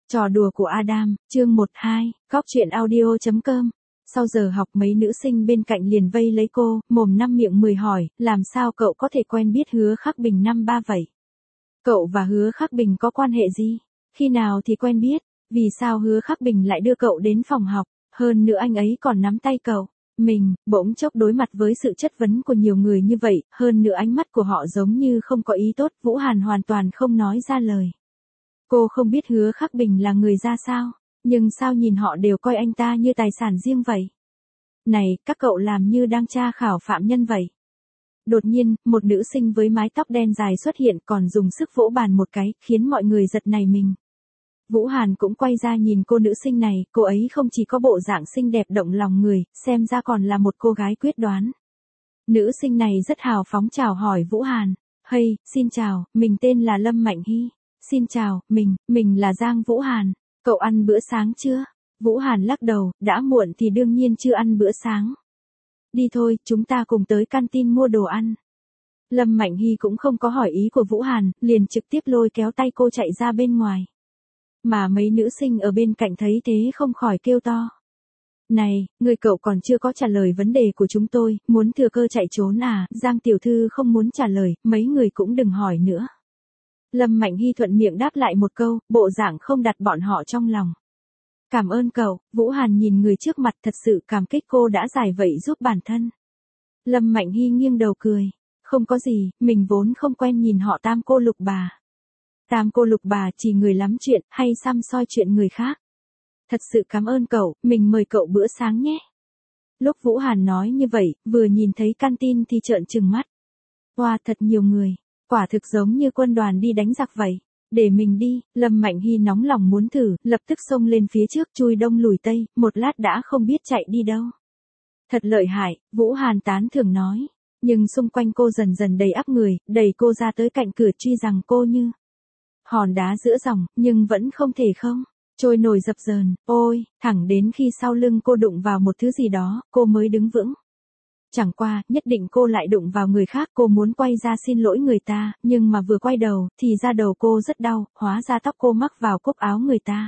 Trò đùa của Adam, chương 12, Góc truyện audio.com. Sau giờ học mấy nữ sinh bên cạnh liền vây lấy cô, mồm năm miệng mười hỏi, làm sao cậu có thể quen biết Hứa Khắc Bình năm ba vậy? Cậu và Hứa Khắc Bình có quan hệ gì? Khi nào thì quen biết? Vì sao Hứa Khắc Bình lại đưa cậu đến phòng học? Hơn nữa anh ấy còn nắm tay cậu. Mình, bỗng chốc đối mặt với sự chất vấn của nhiều người như vậy, hơn nữa ánh mắt của họ giống như không có ý tốt, Vũ Hàn hoàn toàn không nói ra lời. Cô không biết Hứa Khắc Bình là người ra sao, nhưng sao nhìn họ đều coi anh ta như tài sản riêng vậy? Này, các cậu làm như đang tra khảo phạm nhân vậy. Đột nhiên, một nữ sinh với mái tóc đen dài xuất hiện còn dùng sức vỗ bàn một cái, khiến mọi người giật nảy mình. Vũ Hàn cũng quay ra nhìn cô nữ sinh này, cô ấy không chỉ có bộ dạng xinh đẹp động lòng người, xem ra còn là một cô gái quyết đoán. Nữ sinh này rất hào phóng chào hỏi Vũ Hàn. Hey, xin chào, mình tên là Lâm Mạnh Hy. Xin chào, mình là Giang Vũ Hàn. Cậu ăn bữa sáng chưa? Vũ Hàn lắc đầu, đã muộn thì đương nhiên chưa ăn bữa sáng. Đi thôi, chúng ta cùng tới canteen mua đồ ăn. Lâm Mạnh Hy cũng không có hỏi ý của Vũ Hàn, liền trực tiếp lôi kéo tay cô chạy ra bên ngoài. Mà mấy nữ sinh ở bên cạnh thấy thế không khỏi kêu to. Này, người cậu còn chưa có trả lời vấn đề của chúng tôi, muốn thừa cơ chạy trốn à? Giang tiểu thư không muốn trả lời, mấy người cũng đừng hỏi nữa. Lâm Mạnh Hy thuận miệng đáp lại một câu, bộ dạng không đặt bọn họ trong lòng. Cảm ơn cậu, Vũ Hàn nhìn người trước mặt thật sự cảm kích cô đã giải vậy giúp bản thân. Lâm Mạnh Hy nghiêng đầu cười. Không có gì, mình vốn không quen nhìn họ tam cô lục bà. Tam cô lục bà chỉ người lắm chuyện, hay xăm soi chuyện người khác. Thật sự cảm ơn cậu, mình mời cậu bữa sáng nhé. Lúc Vũ Hàn nói như vậy, vừa nhìn thấy canteen thì trợn trừng mắt. Wow, thật nhiều người. Quả thực giống như quân đoàn đi đánh giặc vậy. Để mình đi, Lâm Mạnh Hy nóng lòng muốn thử, lập tức xông lên phía trước chui đông lùi tây, một lát đã không biết chạy đi đâu. Thật lợi hại, Vũ Hàn tán thưởng nói. Nhưng xung quanh cô dần dần đầy ắp người, đẩy cô ra tới cạnh cửa truy rằng cô như hòn đá giữa dòng, nhưng vẫn không thể không trôi nổi dập dờn, ôi, thẳng đến khi sau lưng cô đụng vào một thứ gì đó, cô mới đứng vững. Chẳng qua, nhất định cô lại đụng vào người khác, cô muốn quay ra xin lỗi người ta, nhưng mà vừa quay đầu, thì ra đầu cô rất đau, hóa ra tóc cô mắc vào cúc áo người ta.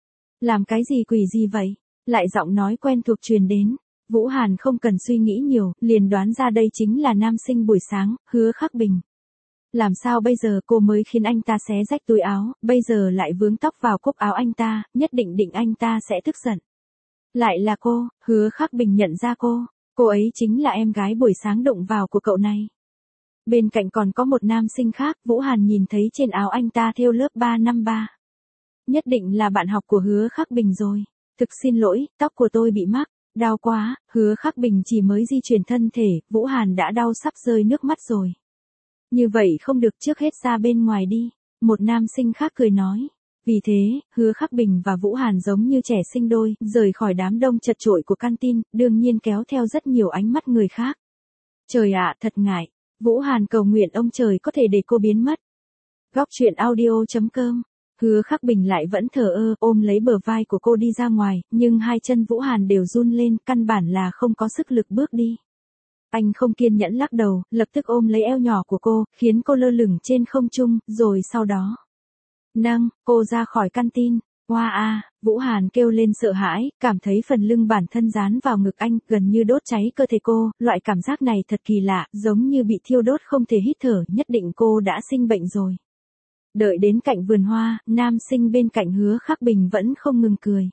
Làm cái gì quỷ gì vậy? Lại giọng nói quen thuộc truyền đến. Vũ Hàn không cần suy nghĩ nhiều, liền đoán ra đây chính là nam sinh buổi sáng, Hứa Khắc Bình. Làm sao bây giờ cô mới khiến anh ta xé rách túi áo, bây giờ lại vướng tóc vào cúc áo anh ta, nhất định anh ta sẽ tức giận. Lại là cô, Hứa Khắc Bình nhận ra cô ấy chính là em gái buổi sáng đụng vào của cậu này. Bên cạnh còn có một nam sinh khác, Vũ Hàn nhìn thấy trên áo anh ta thêu lớp 353. Nhất định là bạn học của Hứa Khắc Bình rồi. Thực xin lỗi, tóc của tôi bị mắc, đau quá, Hứa Khắc Bình chỉ mới di chuyển thân thể, Vũ Hàn đã đau sắp rơi nước mắt rồi. Như vậy không được, trước hết ra bên ngoài đi. Một nam sinh khác cười nói. Vì thế, Hứa Khắc Bình và Vũ Hàn giống như trẻ sinh đôi, rời khỏi đám đông chật chội của canteen, đương nhiên kéo theo rất nhiều ánh mắt người khác. Trời ạ, thật ngại. Vũ Hàn cầu nguyện ông trời có thể để cô biến mất. Góc truyện audio.com. Hứa Khắc Bình lại vẫn thờ ơ, ôm lấy bờ vai của cô đi ra ngoài, nhưng hai chân Vũ Hàn đều run lên, căn bản là không có sức lực bước đi. Anh không kiên nhẫn lắc đầu, lập tức ôm lấy eo nhỏ của cô, khiến cô lơ lửng trên không trung, rồi sau đó nâng cô ra khỏi canteen. Hoa a, Vũ Hàn kêu lên sợ hãi, cảm thấy phần lưng bản thân dán vào ngực anh, gần như đốt cháy cơ thể cô, loại cảm giác này thật kỳ lạ, giống như bị thiêu đốt không thể hít thở, nhất định cô đã sinh bệnh rồi. Đợi đến cạnh vườn hoa, nam sinh bên cạnh Hứa Khắc Bình vẫn không ngừng cười.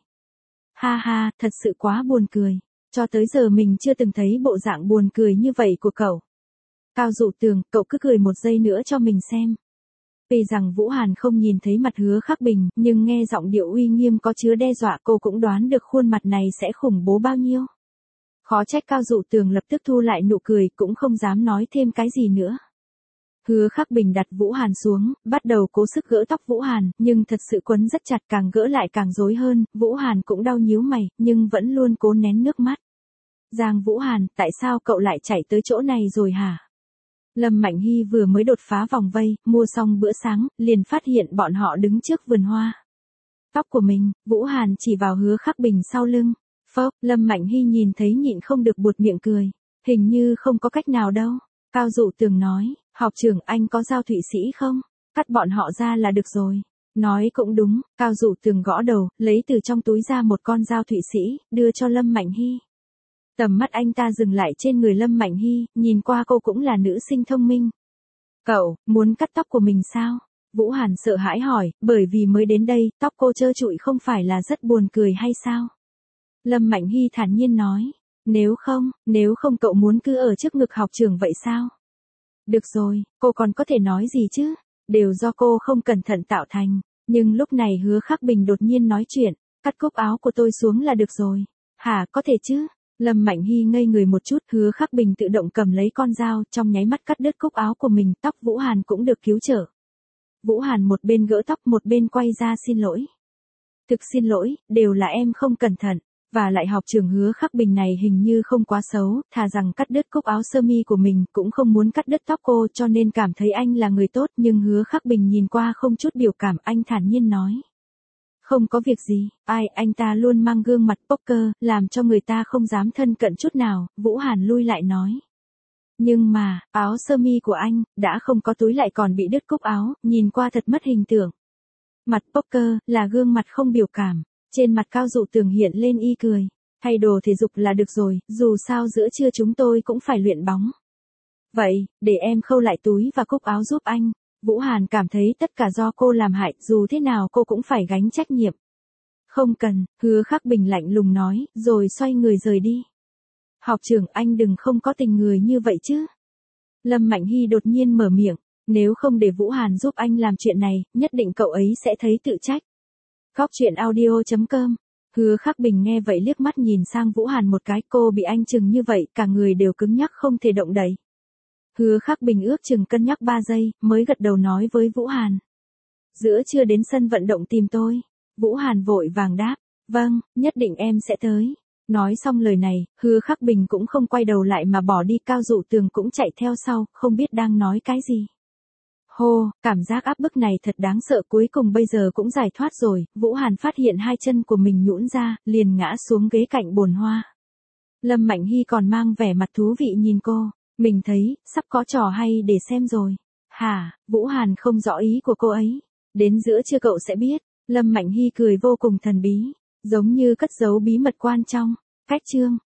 Ha ha, thật sự quá buồn cười. Cho tới giờ mình chưa từng thấy bộ dạng buồn cười như vậy của cậu. Cao Dụ Tường, cậu cứ cười một giây nữa cho mình xem. Vì rằng Vũ Hàn không nhìn thấy mặt Hứa Khắc Bình, nhưng nghe giọng điệu uy nghiêm có chứa đe dọa, cô cũng đoán được khuôn mặt này sẽ khủng bố bao nhiêu. Khó trách Cao Dụ Tường lập tức thu lại nụ cười, cũng không dám nói thêm cái gì nữa. Hứa Khắc Bình đặt Vũ Hàn xuống, bắt đầu cố sức gỡ tóc Vũ Hàn, nhưng thật sự quấn rất chặt, càng gỡ lại càng rối hơn, Vũ Hàn cũng đau nhíu mày, nhưng vẫn luôn cố nén nước mắt. Giang Vũ Hàn, tại sao cậu lại chạy tới chỗ này rồi hả? Lâm Mạnh Hy vừa mới đột phá vòng vây, mua xong bữa sáng, liền phát hiện bọn họ đứng trước vườn hoa. Tóc của mình, Vũ Hàn chỉ vào Hứa Khắc Bình sau lưng. Phốc, Lâm Mạnh Hy nhìn thấy nhịn không được buột miệng cười. Hình như không có cách nào đâu. Cao Dụ Tường nói, học trưởng anh có dao Thụy Sĩ không? Cắt bọn họ ra là được rồi. Nói cũng đúng, Cao Dụ Tường gõ đầu, lấy từ trong túi ra một con dao Thụy Sĩ, đưa cho Lâm Mạnh Hy. Tầm mắt anh ta dừng lại trên người Lâm Mạnh Hy, nhìn qua cô cũng là nữ sinh thông minh. Cậu, muốn cắt tóc của mình sao? Vũ Hàn sợ hãi hỏi, bởi vì mới đến đây, tóc cô trơ trụi không phải là rất buồn cười hay sao? Lâm Mạnh Hy thản nhiên nói, nếu không cậu muốn cứ ở trước ngực học trưởng vậy sao? Được rồi, cô còn có thể nói gì chứ? Đều do cô không cẩn thận tạo thành. Nhưng lúc này Hứa Khắc Bình đột nhiên nói chuyện, cắt cúc áo của tôi xuống là được rồi. Hả, có thể chứ? Lâm Mạnh Hy ngây người một chút, Hứa Khắc Bình tự động cầm lấy con dao, trong nháy mắt cắt đứt cúc áo của mình, tóc Vũ Hàn cũng được cứu trở. Vũ Hàn một bên gỡ tóc một bên quay ra xin lỗi. Thực xin lỗi, đều là em không cẩn thận. Và lại học trưởng Hứa Khắc Bình này hình như không quá xấu, thà rằng cắt đứt cúc áo sơ mi của mình, cũng không muốn cắt đứt tóc cô, cho nên cảm thấy anh là người tốt, nhưng Hứa Khắc Bình nhìn qua không chút biểu cảm, anh thản nhiên nói. Không có việc gì, anh ta luôn mang gương mặt poker, làm cho người ta không dám thân cận chút nào, Vũ Hàn lui lại nói. Nhưng mà, áo sơ mi của anh, đã không có túi lại còn bị đứt cúc áo, nhìn qua thật mất hình tượng. Mặt poker, là gương mặt không biểu cảm. Trên mặt Cao Dụ Tường hiện lên y cười. Thay đồ thể dục là được rồi, dù sao giữa trưa chúng tôi cũng phải luyện bóng. Vậy, để em khâu lại túi và cúc áo giúp anh. Vũ Hàn cảm thấy tất cả do cô làm hại, dù thế nào cô cũng phải gánh trách nhiệm. Không cần, Hứa Khắc Bình lạnh lùng nói, rồi xoay người rời đi. Học trưởng anh đừng không có tình người như vậy chứ. Lâm Mạnh Hy đột nhiên mở miệng, nếu không để Vũ Hàn giúp anh làm chuyện này, nhất định cậu ấy sẽ thấy tự trách. Cóc truyện audio.com. Hứa Khắc Bình nghe vậy liếc mắt nhìn sang Vũ Hàn một cái, cô bị anh chừng như vậy, cả người đều cứng nhắc không thể động đậy. Hứa Khắc Bình ước chừng cân nhắc 3 giây, mới gật đầu nói với Vũ Hàn. Giữa trưa đến sân vận động tìm tôi. Vũ Hàn vội vàng đáp, vâng, nhất định em sẽ tới. Nói xong lời này, Hứa Khắc Bình cũng không quay đầu lại mà bỏ đi, Cao Dụ Tường cũng chạy theo sau, không biết đang nói cái gì. Hô, cảm giác áp bức này thật đáng sợ, cuối cùng bây giờ cũng giải thoát rồi, Vũ Hàn phát hiện hai chân của mình nhũn ra, liền ngã xuống ghế cạnh bồn hoa. Lâm Mạnh Hy còn mang vẻ mặt thú vị nhìn cô, mình thấy, sắp có trò hay để xem rồi. Hả, Vũ Hàn không rõ ý của cô ấy. Đến giữa trưa cậu sẽ biết, Lâm Mạnh Hy cười vô cùng thần bí, giống như cất giấu bí mật quan trọng. Cách chương.